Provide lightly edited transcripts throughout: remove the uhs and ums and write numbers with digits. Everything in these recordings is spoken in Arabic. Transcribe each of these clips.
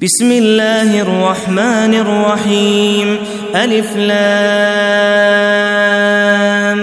بسم الله الرحمن الرحيم ألف لام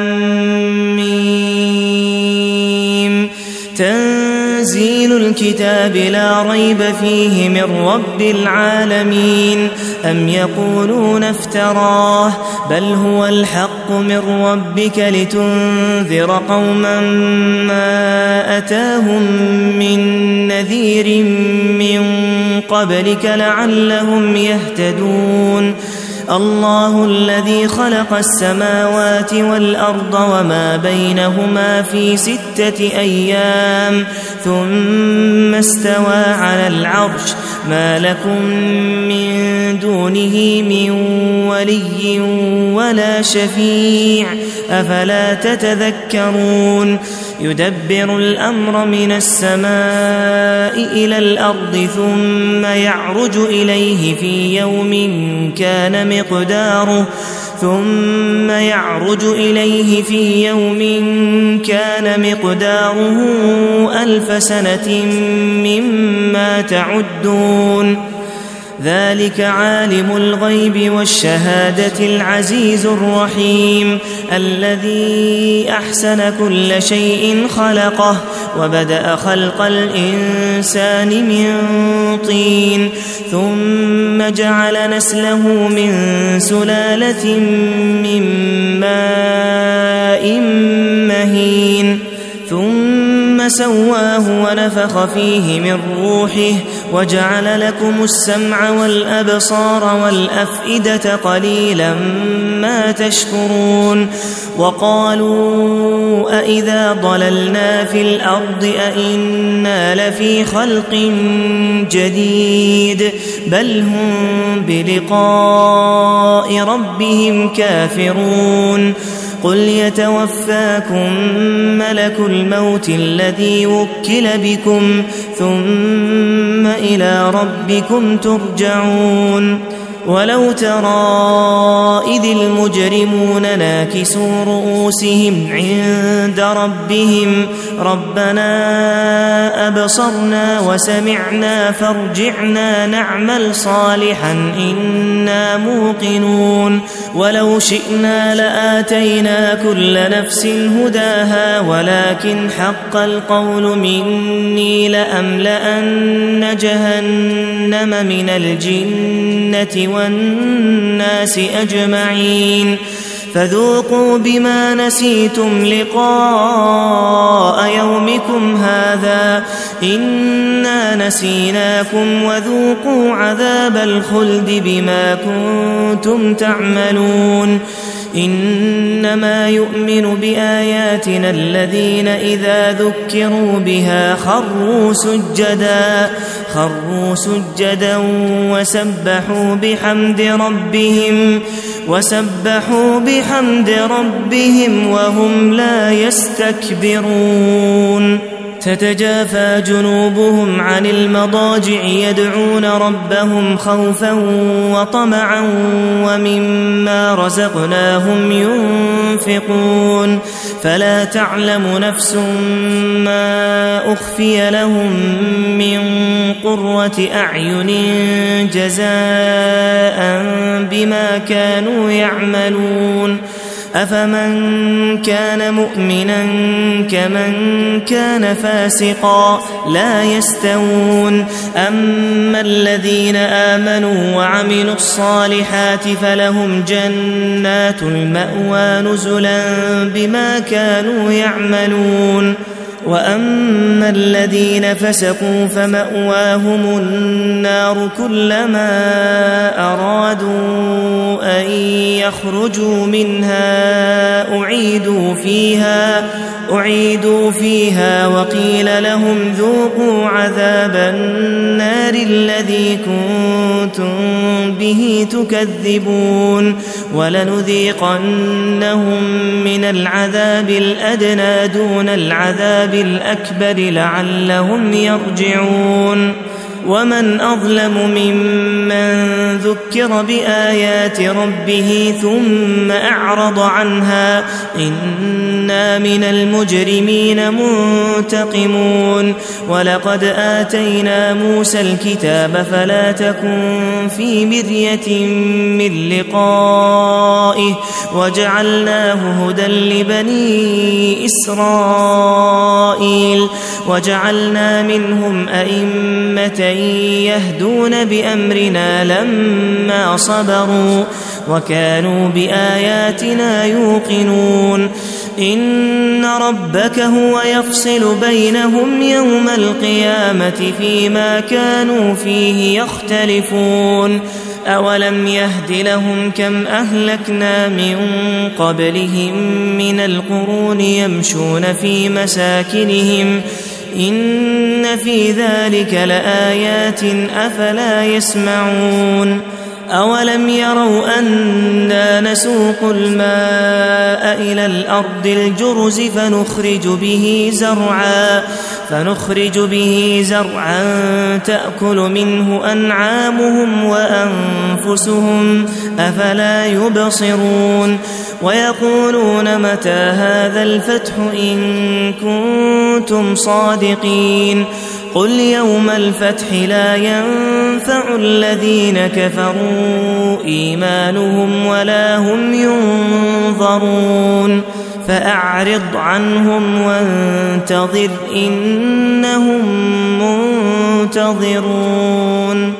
ميم تنزيل الكتاب لا ريب فيه من رب العالمين أم يقولون افتراه بل هو الحق من ربك لتنذر قوما ما أتاهم من نذير من قبلك لعلهم يهتدون الله الذي خلق السماوات والأرض وما بينهما في 6 أيام ثم استوى على العرش ما لكم من دونه من ولي ولا شفيع أفلا تتذكرون يدبر الأمر من السماء إلى الأرض ثم يعرج إليه في يوم كان مقداره 1000 سنة مما تعدون ذلك عالم الغيب والشهادة العزيز الرحيم الذي أحسن كل شيء خلقه وبدأ خلق الإنسان من طين ثم جعل نسله من سلالة من ماء مهين ثم سواه ونفخ فيه من روحه وجعل لكم السمع والأبصار والأفئدة قليلا ما تشكرون وقالوا أئذا ضللنا في الأرض أئنا لفي خلق جديد بل هم بلقاء ربهم كافرون قل يتوفاكم ملك الموت الذي وكل بكم ثم إلى ربكم ترجعون ولو ترى إذ المجرمون ناكسوا رؤوسهم عند ربهم ربنا أبصرنا وسمعنا فارجعنا نعمل صالحا إنا موقنون ولو شئنا لآتينا كل نفس هداها ولكن حق القول مني لأملأن جهنم من الجنة والناس أجمعين فذوقوا بما نسيتم لقاء يومكم هذا إنا نسيناكم وذوقوا عذاب الخلد بما كنتم تعملون إنما يؤمن بآياتنا الذين إذا ذكروا بها خروا سجدا وسبحوا بحمد ربهم وهم لا يستكبرون تتجافى جنوبهم عن المضاجع يدعون ربهم خوفا وطمعا ومما رزقناهم ينفقون فلا تعلم نفس ما أخفي لهم من قرة أعين جزاء بما كانوا يعملون أفمن كان مؤمنا كمن كان فاسقا لا يستوون أما الذين آمنوا وعملوا الصالحات فلهم جنات المأوى نزلا بما كانوا يعملون وأما الذين فسقوا فمأواهم النار كلما أرادوا أن يخرجوا منها أعيدوا فيها وقيل لهم ذوقوا عذاب النار الذي كنتم به تكذبون ولنذيقنهم من العذاب الأدنى دون العذاب الأكبر لعلهم يرجعون ومن أظلم ممن ذكر بآيات ربه ثم أعرض عنها إنا من المجرمين منتقمون ولقد آتينا موسى الكتاب فلا تكن في مرية من لقائه وجعلناه هدى لبني إسرائيل وجعلنا منهم أئمة يهدون بأمرنا لما صبروا وكانوا بآياتنا يوقنون إن ربك هو يفصل بينهم يوم القيامة فيما كانوا فيه يختلفون أولم يهد لهم كم أهلكنا من قبلهم من القرون يمشون في مساكنهم إن في ذلك لآيات أفلا يسمعون أولم يروا أنا نسوق الماء إلى الأرض الجرز فنخرج به زرعا تأكل منه أنعامهم وأنفسهم أفلا يبصرون ويقولون متى هذا الفتح إن كنتم صادقين قل يوم الفتح لا ينفع الذين كفروا إيمانهم ولا هم ينظرون فأعرض عنهم وانتظر إنهم منتظرون